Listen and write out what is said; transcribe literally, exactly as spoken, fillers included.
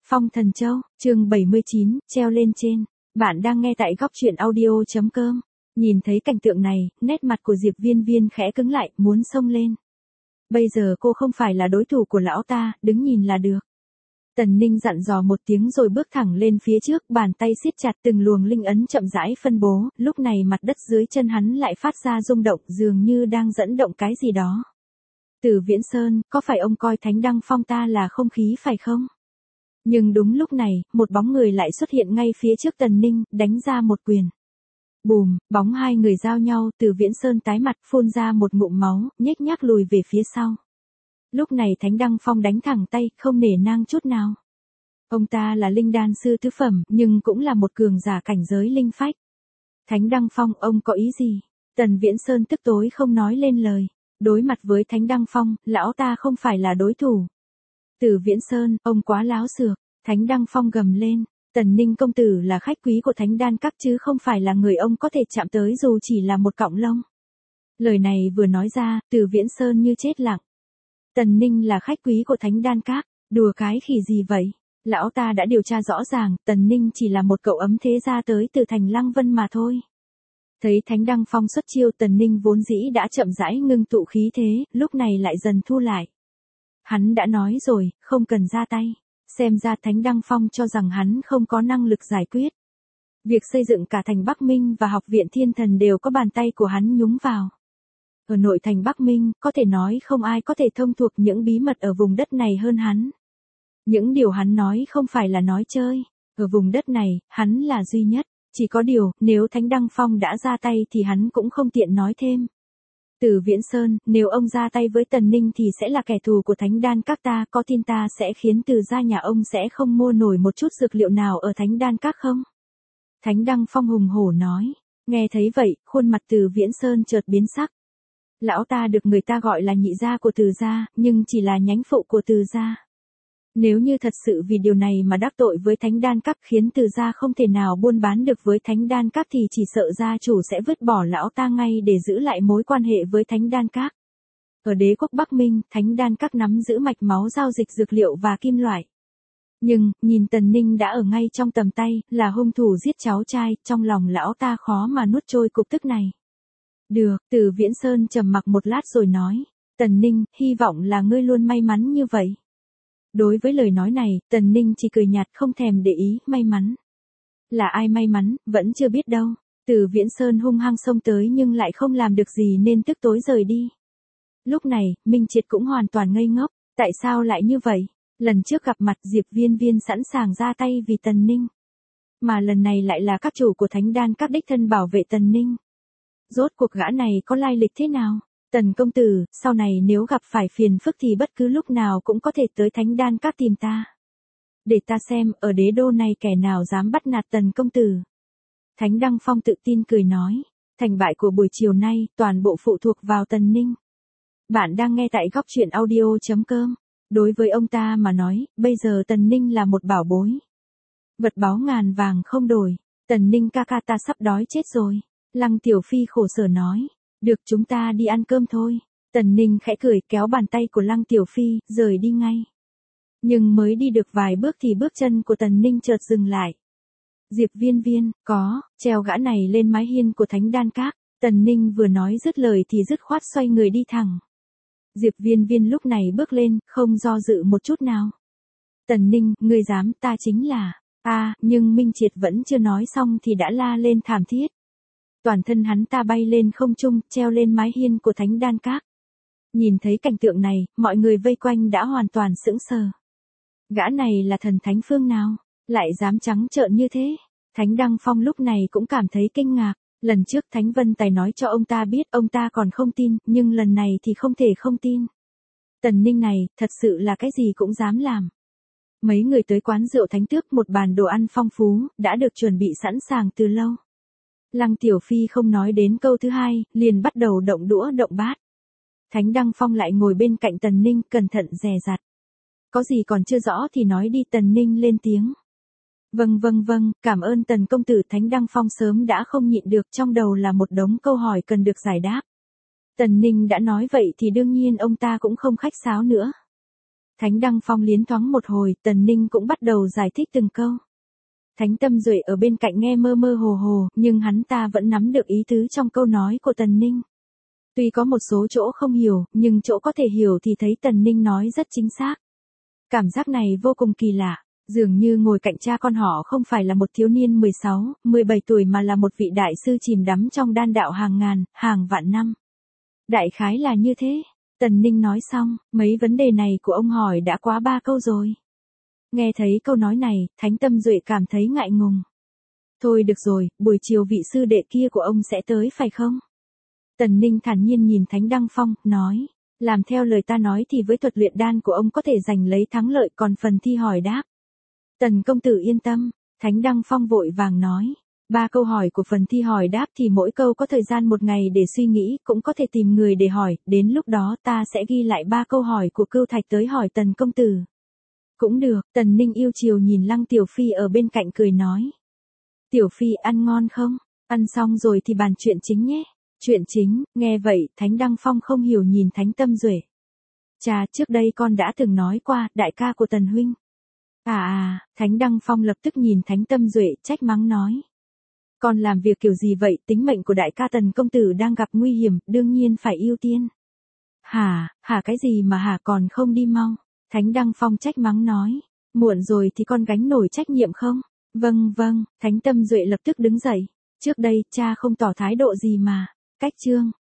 Phong Thần Châu, chương bảy mươi chín, treo lên trên. Bạn đang nghe tại góc truyện audio.com. Nhìn thấy cảnh tượng này, nét mặt của Diệp Viên Viên khẽ cứng lại, muốn xông lên. Bây giờ cô không phải là đối thủ của lão ta, đứng nhìn là được. Tần Ninh dặn dò một tiếng rồi bước thẳng lên phía trước, bàn tay siết chặt, từng luồng linh ấn chậm rãi phân bố, lúc này mặt đất dưới chân hắn lại phát ra rung động, dường như đang dẫn động cái gì đó. Từ Viễn Sơn, có phải ông coi Thánh Đăng Phong ta là không khí phải không? Nhưng đúng lúc này, một bóng người lại xuất hiện ngay phía trước Tần Ninh, đánh ra một quyền. Bùm, bóng hai người giao nhau, Từ Viễn Sơn tái mặt, phun ra một ngụm máu, nhếch nhác lùi về phía sau. Lúc này Thánh Đăng Phong đánh thẳng tay, không nể nang chút nào. Ông ta là linh đan sư tứ phẩm, nhưng cũng là một cường giả cảnh giới linh phách. Thánh Đăng Phong, ông có ý gì? Tần Viễn Sơn tức tối không nói lên lời. Đối mặt với Thánh Đăng Phong, lão ta không phải là đối thủ. Từ Viễn Sơn, ông quá láo xược. Thánh Đăng Phong gầm lên. Tần Ninh công tử là khách quý của Thánh Đan Các chứ không phải là người ông có thể chạm tới dù chỉ là một cọng lông. Lời này vừa nói ra, Từ Viễn Sơn như chết lặng. Tần Ninh là khách quý của Thánh Đan Các, đùa cái khỉ gì vậy? Lão ta đã điều tra rõ ràng, Tần Ninh chỉ là một cậu ấm thế gia tới từ thành Lăng Vân mà thôi. Thấy Thánh Đăng Phong xuất chiêu, Tần Ninh vốn dĩ đã chậm rãi ngưng tụ khí thế, lúc này lại dần thu lại. Hắn đã nói rồi, không cần ra tay. Xem ra Thánh Đăng Phong cho rằng hắn không có năng lực giải quyết. Việc xây dựng cả thành Bắc Minh và học viện Thiên Thần đều có bàn tay của hắn nhúng vào. Ở nội thành Bắc Minh, có thể nói không ai có thể thông thuộc những bí mật ở vùng đất này hơn hắn. Những điều hắn nói không phải là nói chơi. Ở vùng đất này, hắn là duy nhất. Chỉ có điều, nếu Thánh Đăng Phong đã ra tay thì hắn cũng không tiện nói thêm. Từ Viễn Sơn, nếu ông ra tay với Tần Ninh thì sẽ là kẻ thù của Thánh Đan Các ta, có tin ta sẽ khiến từ gia nhà ông sẽ không mua nổi một chút dược liệu nào ở Thánh Đan Các không? Thánh Đăng Phong hùng hổ nói. Nghe thấy vậy, khuôn mặt Từ Viễn Sơn chợt biến sắc. Lão ta được người ta gọi là nhị gia của Từ gia, nhưng chỉ là nhánh phụ của Từ gia. Nếu như thật sự vì điều này mà đắc tội với Thánh Đan Các khiến Từ gia không thể nào buôn bán được với Thánh Đan Các thì chỉ sợ gia chủ sẽ vứt bỏ lão ta ngay để giữ lại mối quan hệ với Thánh Đan Các. Ở đế quốc Bắc Minh, Thánh Đan Các nắm giữ mạch máu giao dịch dược liệu và kim loại. Nhưng, nhìn Tần Ninh đã ở ngay trong tầm tay, là hung thủ giết cháu trai, trong lòng lão ta khó mà nuốt trôi cục tức này. Được, Từ Viễn Sơn trầm mặc một lát rồi nói. Tần Ninh, hy vọng là ngươi luôn may mắn như vậy. Đối với lời nói này, Tần Ninh chỉ cười nhạt không thèm để ý, may mắn. Là ai may mắn, vẫn chưa biết đâu. Từ Viễn Sơn hung hăng xông tới nhưng lại không làm được gì nên tức tối rời đi. Lúc này, Minh Triệt cũng hoàn toàn ngây ngốc, tại sao lại như vậy? Lần trước gặp mặt Diệp Viên Viên sẵn sàng ra tay vì Tần Ninh. Mà lần này lại là các chủ của Thánh Đan Các đích thân bảo vệ Tần Ninh. Rốt cuộc gã này có lai lịch thế nào? Tần công tử, sau này nếu gặp phải phiền phức thì bất cứ lúc nào cũng có thể tới Thánh Đan Các tìm ta. Để ta xem, ở đế đô này kẻ nào dám bắt nạt Tần công tử. Thánh Đăng Phong tự tin cười nói, thành bại của buổi chiều nay, toàn bộ phụ thuộc vào Tần Ninh. Bạn đang nghe tại góc truyện audio.com. Đối với ông ta mà nói, bây giờ Tần Ninh là một bảo bối. Vật báu ngàn vàng không đổi. Tần Ninh ca ca ta sắp đói chết rồi. Lăng Tiểu Phi khổ sở nói. Được, chúng ta đi ăn cơm thôi. Tần Ninh khẽ cười kéo bàn tay của Lăng Tiểu Phi, rời đi ngay. Nhưng mới đi được vài bước thì bước chân của Tần Ninh chợt dừng lại. Diệp Viên Viên, có, treo gã này lên mái hiên của Thánh Đan Các. Tần Ninh vừa nói dứt lời thì dứt khoát xoay người đi thẳng. Diệp Viên Viên lúc này bước lên, không do dự một chút nào. Tần Ninh, ngươi dám, ta chính là... À, nhưng Minh Triệt vẫn chưa nói xong thì đã la lên thảm thiết. Toàn thân hắn ta bay lên không trung, treo lên mái hiên của Thánh Đan Các. Nhìn thấy cảnh tượng này, mọi người vây quanh đã hoàn toàn sững sờ. Gã này là thần thánh phương nào, lại dám trắng trợn như thế? Thánh Đăng Phong lúc này cũng cảm thấy kinh ngạc. Lần trước Thánh Vân Tài nói cho ông ta biết, ông ta còn không tin, nhưng lần này thì không thể không tin. Tần Ninh này, thật sự là cái gì cũng dám làm. Mấy người tới quán rượu Thánh Tước, một bàn đồ ăn phong phú, đã được chuẩn bị sẵn sàng từ lâu. Lăng Tiểu Phi không nói đến câu thứ hai, liền bắt đầu động đũa động bát. Thánh Đăng Phong lại ngồi bên cạnh Tần Ninh, cẩn thận dè dặt. Có gì còn chưa rõ thì nói đi. Tần Ninh lên tiếng. Vâng vâng vâng, cảm ơn Tần công tử. Thánh Đăng Phong sớm đã không nhịn được, trong đầu là một đống câu hỏi cần được giải đáp. Tần Ninh đã nói vậy thì đương nhiên ông ta cũng không khách sáo nữa. Thánh Đăng Phong liến thoáng một hồi, Tần Ninh cũng bắt đầu giải thích từng câu. Thánh Tâm Duệ ở bên cạnh nghe mơ mơ hồ hồ, nhưng hắn ta vẫn nắm được ý tứ trong câu nói của Tần Ninh. Tuy có một số chỗ không hiểu, nhưng chỗ có thể hiểu thì thấy Tần Ninh nói rất chính xác. Cảm giác này vô cùng kỳ lạ, dường như ngồi cạnh cha con họ không phải là một thiếu niên mười sáu, mười bảy tuổi mà là một vị đại sư chìm đắm trong đan đạo hàng ngàn, hàng vạn năm. Đại khái là như thế. Tần Ninh nói xong, mấy vấn đề này của ông hỏi đã quá ba câu rồi. Nghe thấy câu nói này, Thánh Tâm Duệ cảm thấy ngại ngùng. Thôi được rồi, buổi chiều vị sư đệ kia của ông sẽ tới phải không? Tần Ninh thản nhiên nhìn Thánh Đăng Phong, nói. Làm theo lời ta nói thì với thuật luyện đan của ông có thể giành lấy thắng lợi, còn phần thi hỏi đáp. Tần công tử yên tâm, Thánh Đăng Phong vội vàng nói. Ba câu hỏi của phần thi hỏi đáp thì mỗi câu có thời gian một ngày để suy nghĩ, cũng có thể tìm người để hỏi, đến lúc đó ta sẽ ghi lại ba câu hỏi của Cưu Thạch tới hỏi Tần công tử. Cũng được, Tần Ninh yêu chiều nhìn Lăng Tiểu Phi ở bên cạnh cười nói. Tiểu Phi ăn ngon không? Ăn xong rồi thì bàn chuyện chính nhé. Chuyện chính, nghe vậy, Thánh Đăng Phong không hiểu nhìn Thánh Tâm Duệ. Chà, trước đây con đã từng nói qua, đại ca của Tần huynh. À à, Thánh Đăng Phong lập tức nhìn Thánh Tâm Duệ, trách mắng nói. Con làm việc kiểu gì vậy, tính mệnh của đại ca Tần công tử đang gặp nguy hiểm, đương nhiên phải ưu tiên. Hả, hả cái gì mà hả còn không đi mau? Thánh Đăng Phong trách mắng nói. Muộn rồi thì con gánh nổi trách nhiệm không? Vâng vâng, Thánh Tâm Duệ lập tức đứng dậy. Trước đây, cha không tỏ thái độ gì mà. Cách chương.